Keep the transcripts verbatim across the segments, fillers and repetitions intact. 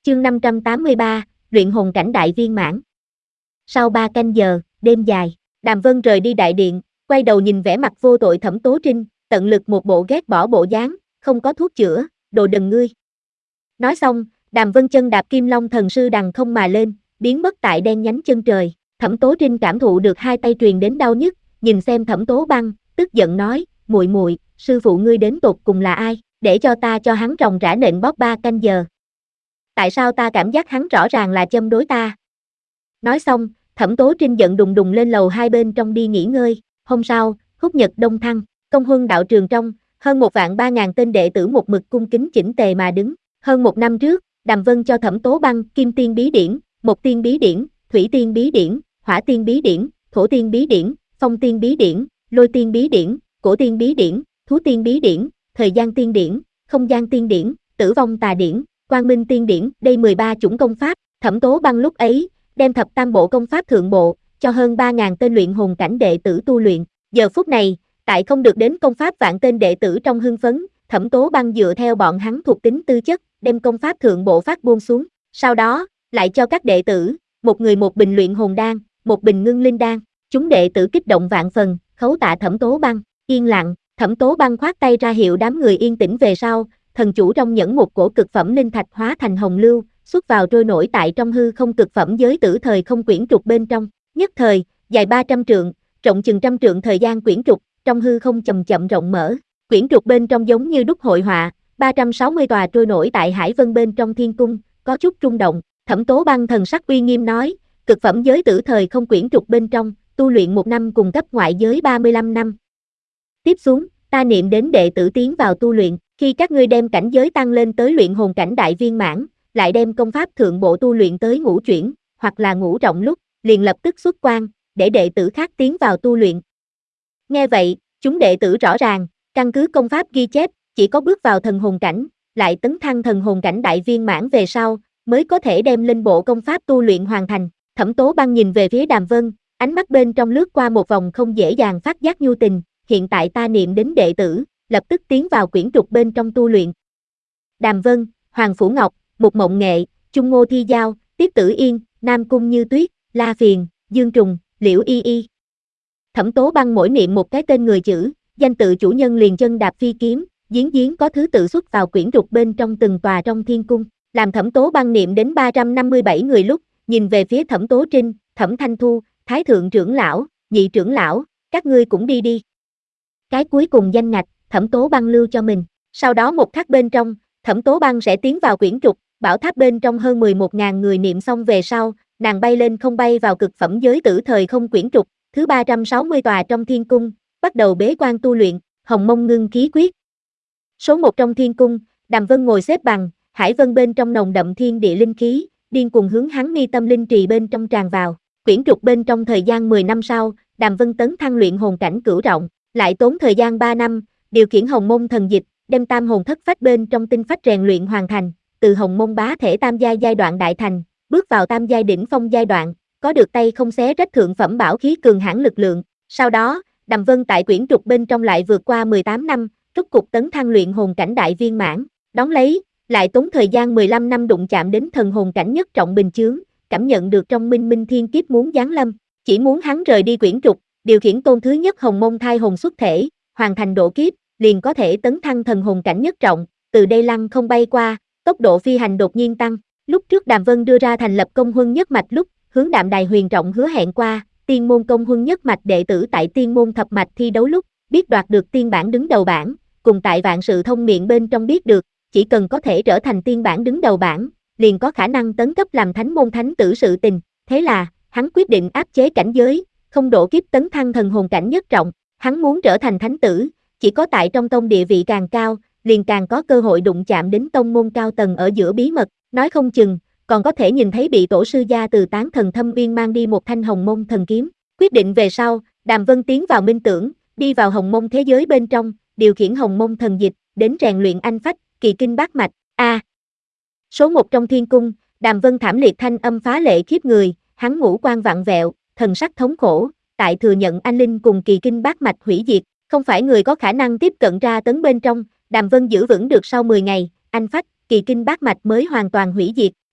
Chương năm trăm tám mươi ba, luyện hồn cảnh đại viên mãn. Sau ba canh giờ, đêm dài, Đàm Vân rời đi đại điện, quay đầu nhìn vẻ mặt vô tội Thẩm Tố Trinh, tận lực một bộ ghét bỏ bộ dáng, không có thuốc chữa, đồ đần ngươi. Nói xong, Đàm Vân chân đạp Kim Long thần sư đằng không mà lên, biến mất tại đen nhánh chân trời. Thẩm Tố Trinh cảm thụ được hai tay truyền đến đau nhức, nhìn xem Thẩm Tố Băng, tức giận nói, muội muội, sư phụ ngươi đến tột cùng là ai, để cho ta cho hắn ròng rã nện bóp ba canh giờ. Tại sao ta cảm giác hắn rõ ràng là châm đối ta? Nói xong, Thẩm Tố Trinh giận đùng đùng lên lầu hai bên trong đi nghỉ ngơi. Hôm sau, Húc Nhật Đông Thăng, Công Huân đạo trường trong, hơn một vạn ba ngàn tên đệ tử một mực cung kính chỉnh tề mà đứng. Hơn một năm trước, Đàm Vân cho Thẩm Tố Băng Kim Tiên bí điển, Mộc Tiên bí điển, Thủy Tiên bí điển, Hỏa Tiên bí điển, Thổ Tiên bí điển, Phong Tiên bí điển, Lôi Tiên bí điển, Cổ Tiên bí điển, Thú Tiên bí điển, Thời gian tiên điển, Không gian tiên điển, Tử vong tà điển, Quang Minh tiên điển, đây mười ba chủng công pháp. Thẩm Tố Băng lúc ấy đem thập tam bộ công pháp thượng bộ cho hơn ba ngàn tên luyện hồn cảnh đệ tử tu luyện. Giờ phút này, tại không được đến công pháp vạn tên đệ tử trong hưng phấn, Thẩm Tố Băng dựa theo bọn hắn thuộc tính tư chất, đem công pháp thượng bộ phát buông xuống. Sau đó, lại cho các đệ tử, một người một bình luyện hồn đan, một bình ngưng linh đan. Chúng đệ tử kích động vạn phần, khấu tạ Thẩm Tố Băng. Yên lặng, Thẩm Tố Băng khoát tay ra hiệu đám người yên tĩnh về sau, thần chủ trong nhẫn một cổ cực phẩm linh thạch hóa thành hồng lưu, xuất vào trôi nổi tại trong hư không cực phẩm giới tử thời không quyển trục bên trong. Nhất thời, dài ba trăm trượng, rộng chừng trăm trượng thời gian quyển trục, trong hư không chậm chậm rộng mở. Quyển trục bên trong giống như đúc hội họa, ba trăm sáu mươi tòa trôi nổi tại hải vân bên trong thiên cung, có chút rung động. Thẩm Tố Băng thần sắc uy nghiêm nói, cực phẩm giới tử thời không quyển trục bên trong, tu luyện một năm cùng cấp ngoại giới ba mươi lăm năm. Tiếp xuống, ta niệm đến đệ tử tiến vào tu luyện, khi các ngươi đem cảnh giới tăng lên tới luyện hồn cảnh đại viên mãn, lại đem công pháp thượng bộ tu luyện tới ngũ chuyển, hoặc là ngũ trọng lúc, liền lập tức xuất quan, để đệ tử khác tiến vào tu luyện. Nghe vậy, chúng đệ tử rõ ràng, căn cứ công pháp ghi chép, chỉ có bước vào thần hồn cảnh, lại tấn thăng thần hồn cảnh đại viên mãn về sau, mới có thể đem linh bộ công pháp tu luyện hoàn thành. Thẩm Tố Băng nhìn về phía Đàm Vân, ánh mắt bên trong lướt qua một vòng không dễ dàng phát giác nhu tình, hiện tại ta niệm đến đệ tử, lập tức tiến vào quyển trục bên trong tu luyện. Đàm Vân, Hoàng Phủ Ngọc, Mục Mộng Nghệ, Trung Ngô Thi Giao, Tiết Tử Yên, Nam Cung Như Tuyết, La Phiền, Dương Trùng, Liễu Y Y. Thẩm Tố Băng mỗi niệm một cái tên người chữ, danh tự chủ nhân liền chân đạp phi kiếm, giếng giếng có thứ tự xuất vào quyển trục bên trong từng tòa trong thiên cung. Làm Thẩm Tố Băng niệm đến ba trăm năm mươi bảy người lúc, nhìn về phía Thẩm Tố Trinh, Thẩm Thanh Thu, Thái Thượng trưởng lão, Nhị trưởng lão, các ngươi cũng đi đi. Cái cuối cùng danh ngạch, Thẩm Tố Băng lưu cho mình. Sau đó một khắc bên trong, Thẩm Tố Băng sẽ tiến vào quyển trục, bảo tháp bên trong hơn mười một nghìn người niệm xong về sau, nàng bay lên không bay vào cực phẩm giới tử thời không quyển trục, thứ ba trăm sáu mươi tòa trong thiên cung, bắt đầu bế quan tu luyện, Hồng Mông Ngưng Khí Quyết. Số một trong thiên cung, Đàm Vân ngồi xếp bằng, hải vân bên trong nồng đậm thiên địa linh khí, điên cuồng hướng hắn mi tâm linh trì bên trong tràn vào. Quyển trục bên trong thời gian mười năm sau, Đàm Vân tấn thăng luyện hồn cảnh cửu trọng, lại tốn thời gian ba năm, điều khiển Hồng Mông thần dịch, đem tam hồn thất phách bên trong tinh phách rèn luyện hoàn thành, từ Hồng Mông bá thể tam giai giai đoạn đại thành, bước vào tam giai đỉnh phong giai đoạn, có được tay không xé rách thượng phẩm bảo khí cường hãn lực lượng. Sau đó, Đàm Vân tại quyển trục bên trong lại vượt qua mười tám năm, rốt cục tấn thăng luyện hồn cảnh đại viên mãn, đón lấy, lại tốn thời gian mười lăm năm đụng chạm đến thần hồn cảnh nhất trọng bình chướng, cảm nhận được trong minh minh thiên kiếp muốn giáng lâm, chỉ muốn hắn rời đi quyển trục, điều khiển tôn thứ nhất Hồng Mông thai hồn xuất thể, hoàn thành độ kiếp, liền có thể tấn thăng thần hồn cảnh nhất trọng, từ đây lăng không bay qua, tốc độ phi hành đột nhiên tăng. Lúc trước Đàm Vân đưa ra thành lập công huân nhất mạch lúc, hướng Đạm Đài Huyền Trọng hứa hẹn qua, tiên môn công huân nhất mạch đệ tử tại tiên môn thập mạch thi đấu lúc, biết đoạt được tiên bản đứng đầu bảng, cùng tại vạn sự thông miệng bên trong biết được, chỉ cần có thể trở thành tiên bản đứng đầu bảng, liền có khả năng tấn cấp làm thánh môn thánh tử sự tình. Thế là, hắn quyết định áp chế cảnh giới, không độ kiếp tấn thăng thần hồn cảnh nhất trọng. Hắn muốn trở thành thánh tử, chỉ có tại trong tông địa vị càng cao, liền càng có cơ hội đụng chạm đến tông môn cao tầng ở giữa bí mật, nói không chừng, còn có thể nhìn thấy bị tổ sư gia từ tán thần thâm uyên mang đi một thanh hồng mông thần kiếm. Quyết định về sau, Đàm Vân tiến vào minh tưởng, đi vào hồng mông thế giới bên trong, điều khiển hồng mông thần dịch, đến rèn luyện anh phách, kỳ kinh bát mạch. A. À, số một trong thiên cung, Đàm Vân thảm liệt thanh âm phá lệ khiếp người, hắn ngũ quan vặn vẹo, thần sắc thống khổ, tại thừa nhận anh linh cùng kỳ kinh bát mạch hủy diệt, không phải người có khả năng tiếp cận ra tấn bên trong. Đàm Vân giữ vững được sau mười ngày, anh phách, kỳ kinh bát mạch mới hoàn toàn hủy diệt.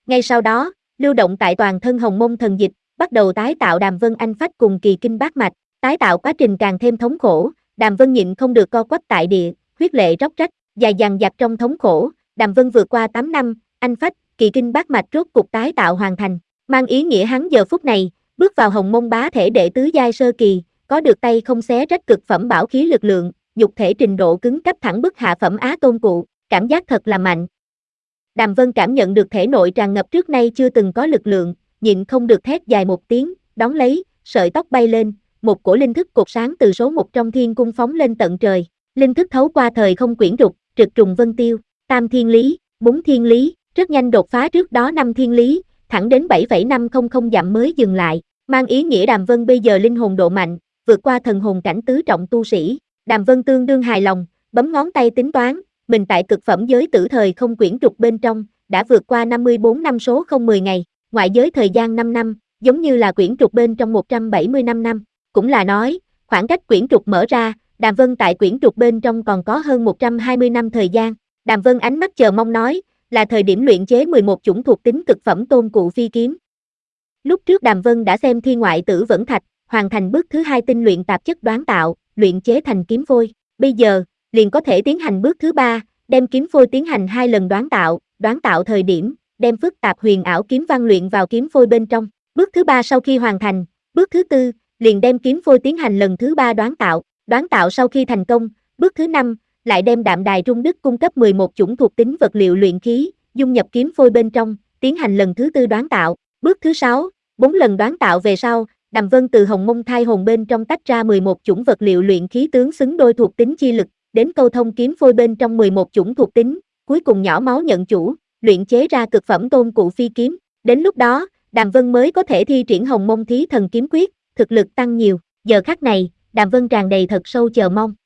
Ngay sau đó, lưu động tại toàn thân Hồng Mông thần dịch, bắt đầu tái tạo Đàm Vân anh phách cùng kỳ kinh bát mạch, tái tạo quá trình càng thêm thống khổ, Đàm Vân nhịn không được co quắp tại địa, huyết lệ róc rách, dài dằng dặc trong thống khổ, Đàm Vân vượt qua tám năm, anh phách, kỳ kinh bát mạch rốt cục tái tạo hoàn thành, mang ý nghĩa hắn giờ phút này, bước vào Hồng Mông bá thể đệ tứ giai sơ kỳ, có được tay không xé rách cực phẩm bảo khí lực lượng, nhục thể trình độ cứng cấp thẳng bức hạ phẩm á tôn cụ, cảm giác thật là mạnh. Đàm Vân cảm nhận được thể nội tràn ngập trước nay chưa từng có lực lượng, nhịn không được thét dài một tiếng, đón lấy, sợi tóc bay lên, một cổ linh thức cột sáng từ số một trong thiên cung phóng lên tận trời, linh thức thấu qua thời không quyển trục, trực trùng vân tiêu, tam thiên lý, bốn thiên lý, rất nhanh đột phá trước đó năm thiên lý, thẳng đến bảy phẩy năm không không dặm mới dừng lại, mang ý nghĩa Đàm Vân bây giờ linh hồn độ mạnh, vượt qua thần hồn cảnh tứ trọng tu sĩ. Đàm Vân tương đương hài lòng, bấm ngón tay tính toán, mình tại cực phẩm giới tử thời không quyển trục bên trong, đã vượt qua năm mươi bốn năm số không mười ngày, ngoại giới thời gian năm năm, giống như là quyển trục bên trong một trăm bảy mươi lăm năm, cũng là nói, khoảng cách quyển trục mở ra, Đàm Vân tại quyển trục bên trong còn có hơn một trăm hai mươi năm thời gian. Đàm Vân ánh mắt chờ mong nói, là thời điểm luyện chế mười một chủng thuộc tính cực phẩm tôn cụ phi kiếm. Lúc trước Đàm Vân đã xem Thiên Ngoại Tử Vẫn Thạch, hoàn thành bước thứ hai tinh luyện tạp chất đoán tạo, luyện chế thành kiếm phôi. Bây giờ, liền có thể tiến hành bước thứ ba, đem kiếm phôi tiến hành hai lần đoán tạo, đoán tạo thời điểm, đem phức tạp huyền ảo kiếm văn luyện vào kiếm phôi bên trong. Bước thứ ba sau khi hoàn thành, bước thứ tư, liền đem kiếm phôi tiến hành lần thứ ba đoán tạo, đoán tạo sau khi thành công, bước thứ năm, lại đem đạm đài trung đức cung cấp mười một chủng thuộc tính vật liệu luyện khí, dung nhập kiếm phôi bên trong, tiến hành lần thứ tư đoán tạo. Bước thứ sáu, bốn lần đoán tạo về sau, Đàm Vân từ Hồng Mông thai hồn bên trong tách ra mười một chủng vật liệu luyện khí tướng xứng đôi thuộc tính chi lực, đến câu thông kiếm phôi bên trong mười một chủng thuộc tính, cuối cùng nhỏ máu nhận chủ, luyện chế ra cực phẩm tôn cụ phi kiếm. Đến lúc đó, Đàm Vân mới có thể thi triển Hồng Mông Thí Thần Kiếm Quyết, thực lực tăng nhiều. Giờ khắc này, Đàm Vân tràn đầy thật sâu chờ mong.